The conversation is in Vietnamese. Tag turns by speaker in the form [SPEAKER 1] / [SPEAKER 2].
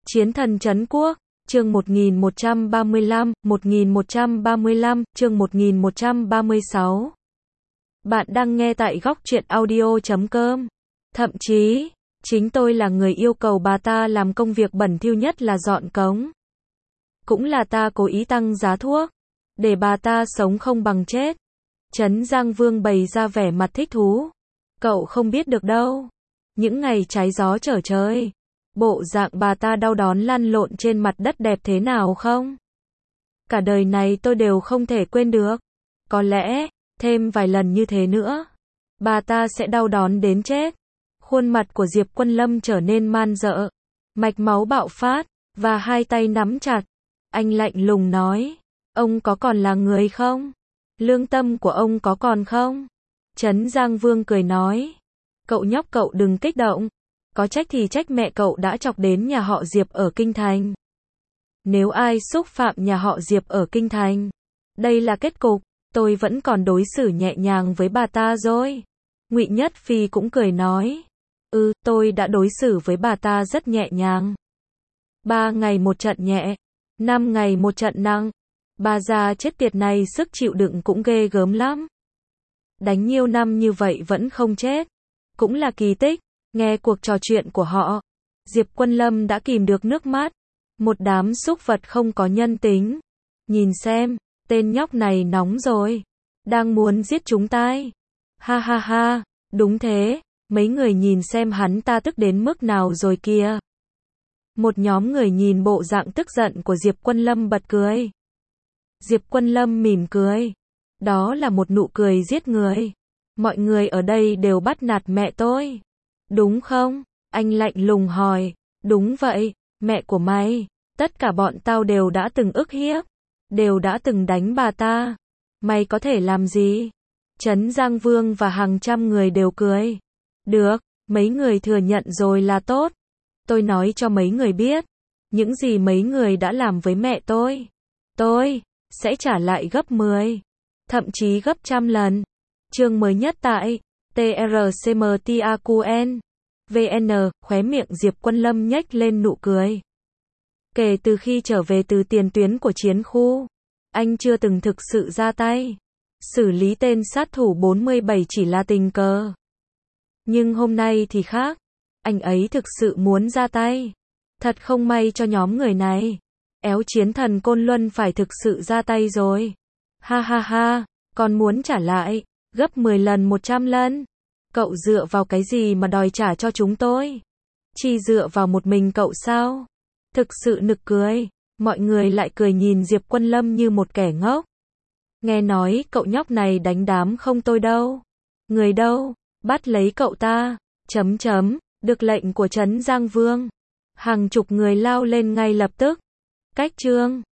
[SPEAKER 1] Chiến thần trấn quốc, chương 1135, chương 1136. Bạn đang nghe tại góc truyện audio.com. Thậm chí, chính tôi là người yêu cầu bà ta làm công việc bẩn thỉu nhất là dọn cống. Cũng là ta cố ý tăng giá thuốc, để bà ta sống không bằng chết. Trấn Giang Vương bày ra vẻ mặt thích thú. Cậu không biết được đâu. Những ngày trái gió trở trời, bộ dạng bà ta đau đớn lăn lộn trên mặt đất đẹp thế nào không? Cả đời này tôi đều không thể quên được. Có lẽ, thêm vài lần như thế nữa, bà ta sẽ đau đớn đến chết. Khuôn mặt của Diệp Quân Lâm trở nên man rợ, mạch máu bạo phát, và hai tay nắm chặt. Anh lạnh lùng nói, ông có còn là người không? Lương tâm của ông có còn không? Trấn Giang Vương cười nói, cậu nhóc cậu đừng kích động. Có trách thì trách mẹ cậu đã chọc đến nhà họ Diệp ở Kinh Thành. Nếu ai xúc phạm nhà họ Diệp ở Kinh Thành, đây là kết cục. Tôi vẫn còn đối xử nhẹ nhàng với bà ta rồi. Ngụy Nhất Phi cũng cười nói, tôi đã đối xử với bà ta rất nhẹ nhàng. 3 ngày một trận nhẹ, 5 ngày một trận nặng. Bà già chết tiệt này sức chịu đựng cũng ghê gớm lắm. Đánh nhiều năm như vậy vẫn không chết, cũng là kỳ tích. Nghe cuộc trò chuyện của họ, Diệp Quân Lâm đã kìm được nước mắt. Một đám súc vật không có nhân tính. Nhìn xem, tên nhóc này nóng rồi, đang muốn giết chúng ta. Ha ha ha, đúng thế, mấy người nhìn xem hắn ta tức đến mức nào rồi kìa. Một nhóm người nhìn bộ dạng tức giận của Diệp Quân Lâm bật cười. Diệp Quân Lâm mỉm cười. Đó là một nụ cười giết người. Mọi người ở đây đều bắt nạt mẹ tôi, đúng không? Anh lạnh lùng hỏi. Đúng vậy, mẹ của mày. Tất cả bọn tao đều đã từng ức hiếp, đều đã từng đánh bà ta. Mày có thể làm gì? Trấn Giang Vương và hàng trăm người đều cười. Được, mấy người thừa nhận rồi là tốt. Tôi nói cho mấy người biết, những gì mấy người đã làm với mẹ tôi sẽ trả lại gấp 10, thậm chí gấp trăm lần. Chương mới nhất tại TRCMTAQN VN, khóe miệng Diệp Quân Lâm nhếch lên nụ cười. Kể từ khi trở về từ tiền tuyến của chiến khu, anh chưa từng thực sự ra tay. Xử lý tên sát thủ 47 chỉ là tình cờ. Nhưng hôm nay thì khác. Anh ấy thực sự muốn ra tay. Thật không may cho nhóm người này. Éo chiến thần Côn Luân phải thực sự ra tay rồi. Ha ha ha, còn muốn trả lại gấp 10 lần 100 lần. Cậu dựa vào cái gì mà đòi trả cho chúng tôi? Chỉ dựa vào một mình cậu sao? Thực sự nực cười. Mọi người lại cười nhìn Diệp Quân Lâm như một kẻ ngốc. Nghe nói cậu nhóc này đánh đám không tôi đâu. Người đâu? Bắt lấy cậu ta. Được lệnh của Trấn Giang Vương, hàng chục người lao lên ngay lập tức. Cách chương